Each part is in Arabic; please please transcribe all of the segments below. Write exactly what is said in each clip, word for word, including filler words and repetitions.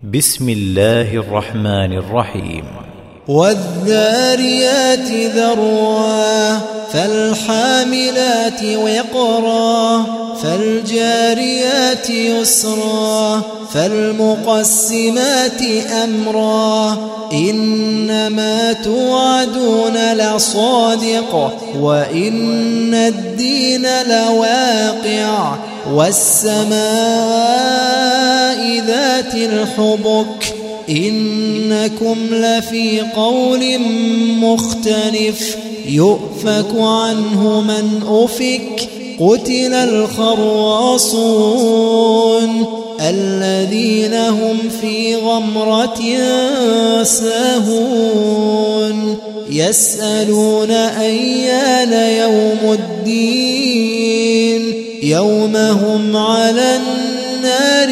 بسم الله الرحمن الرحيم. والذاريات ذروا فالحاملات وقرا فالجاريات يسرا فالمقسمات أمرا إنما توعدون لصادق وإن الدين لواقع والسماء ذات الحبك إنكم لفي قول مختلف يؤفك عنه من أفك قتل الخراصون الذين هم في غمرة ساهون يسألون أيان يوم الدين يوم هم على النار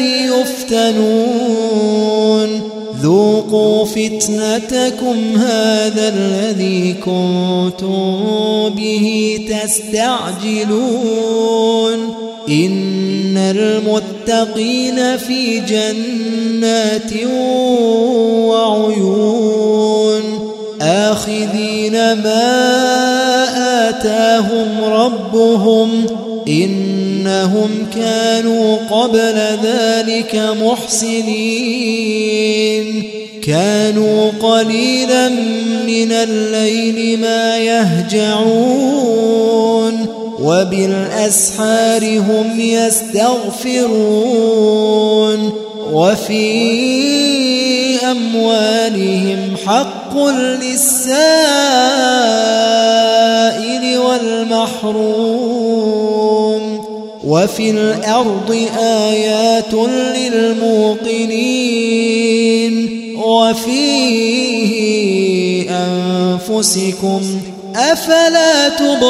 يفتنون ذوقوا فتنتكم هذا الذي كنتم به تستعجلون إن المتقين في جنات وعيون آخذين ما آتاهم ربهم إنهم كانوا قبل ذلك محسنين كانوا قليلا من الليل ما يهجعون وبالأسحار هم يستغفرون وفي أموالهم حق للسائل والمحروم وفي الأرض آيات للموقنين وفي أنفسكم أفلا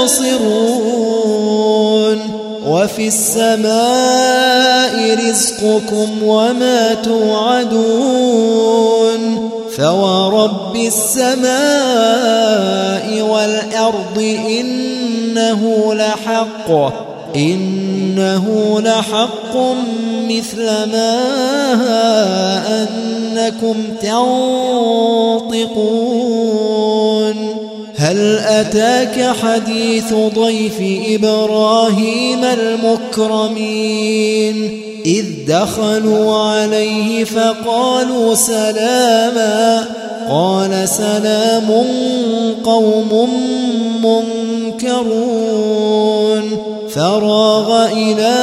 تبصرون وفي السماء رزقكم وما توعدون فورب السماء والأرض إنه لحق إنه لحق مثل ما أنكم تنطقون هل أتاك حديث ضيف إبراهيم المكرمين إذ دخلوا عليه فقالوا سلاما قال سلام قوم منكرون فراغ إلى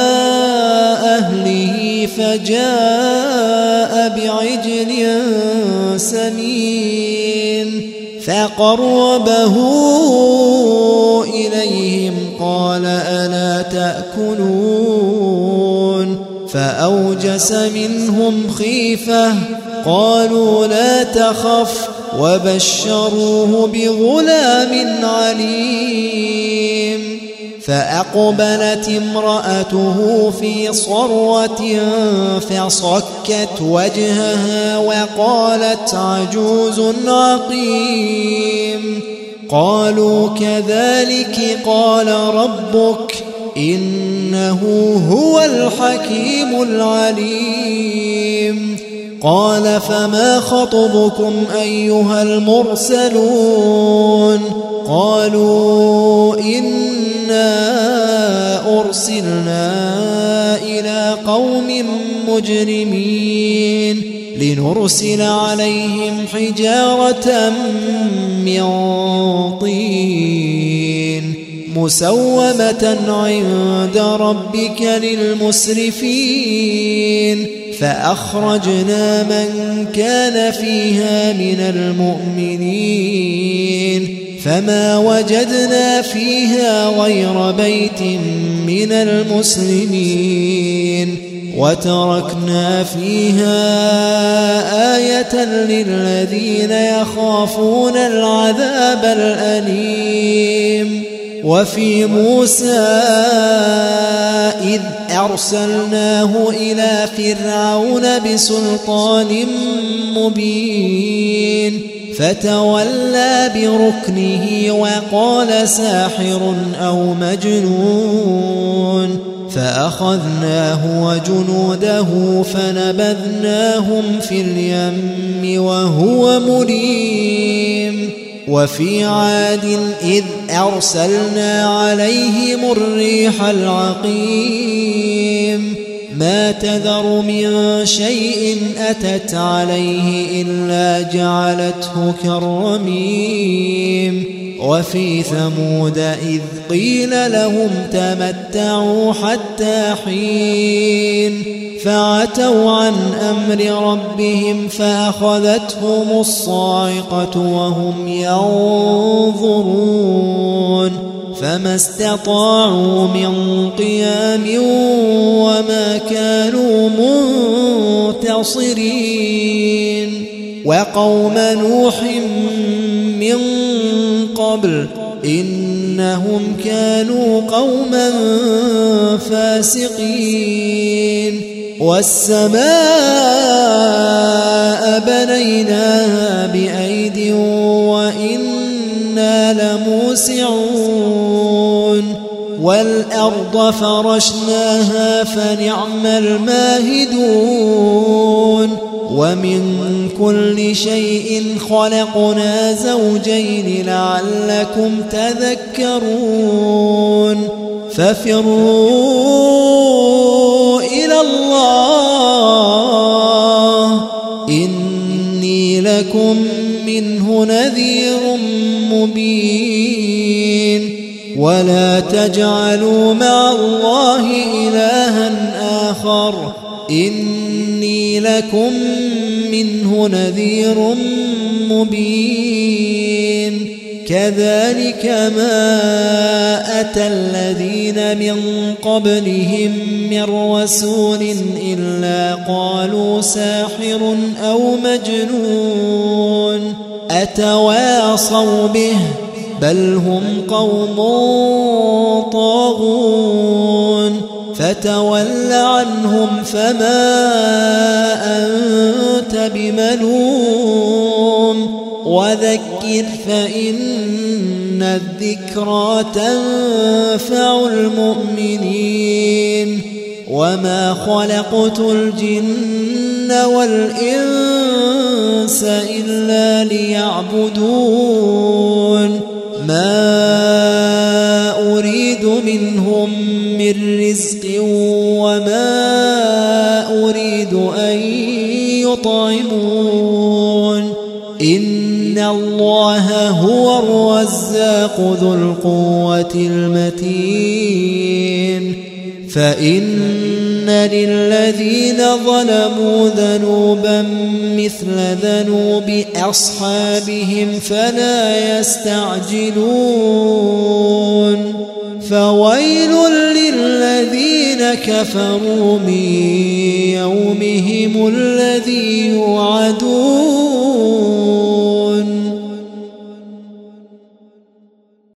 أهله فجاء بعجل سمين فقربه إليهم قال ألا تأكلون فأوجس منهم خيفة قالوا لا تخف وبشروه بغلام عليم فأقبلت امرأته في صرة فصكت وجهها وقالت عجوز عقيم قالوا كذلك قال ربك إنه هو الحكيم العليم قال فما خطبكم أيها المرسلون قالوا إنا أرسلنا إلى قوم مجرمين لنرسل عليهم حجارة من طين مسومة عند ربك للمسرفين فأخرجنا من كان فيها من المؤمنين فما وجدنا فيها غير بيت من المسلمين وتركنا فيها آية للذين يخافون العذاب الأليم وفي موسى إذ أرسلناه إلى فرعون بسلطان مبين فتولى بركنه وقال ساحر أو مجنون فأخذناه وجنوده فنبذناهم في اليم وهو مليم وفي عاد إذ أرسلنا عليهم الريح العقيم ما تذر من شيء أتت عليه إلا جعلته كالرميم وفي ثمود إذ قيل لهم تمتعوا حتى حين فعتوا عن أمر ربهم فأخذتهم الصاعقة وهم ينظرون فما استطاعوا من قيام وما كانوا منتصرين وقوم نوح من قبل إنهم كانوا قوما فاسقين والسماء بنيناها بأيد وإنا لموسعون والأرض فرشناها فنعم الماهدون ومن كل شيء خلقنا زوجين لعلكم تذكرون ففروا إلى الله إني لكم منه نذير مبين ولا تجعلوا مع الله إلها آخر إني لكم منه نذير مبين كذلك ما أتى الذين من قبلهم من رسول إلا قالوا ساحر أو مجنون أتواصوا به بل هم قوم طاغون فتول عنهم فما أنت بملوم وذكر فإن الذكرى تنفع المؤمنين وما خلقت الجن والإنس إلا ليعبدون ما أريد منهم من رزق وما أريد أن يطعمون إن الله هو الرزاق ذو القوة المتين فإن للذين ظلموا ذنوبا مثل ذنوب أصحابهم فلا يستعجلون فويل للذين كفروا من يومهم الذي يوعدون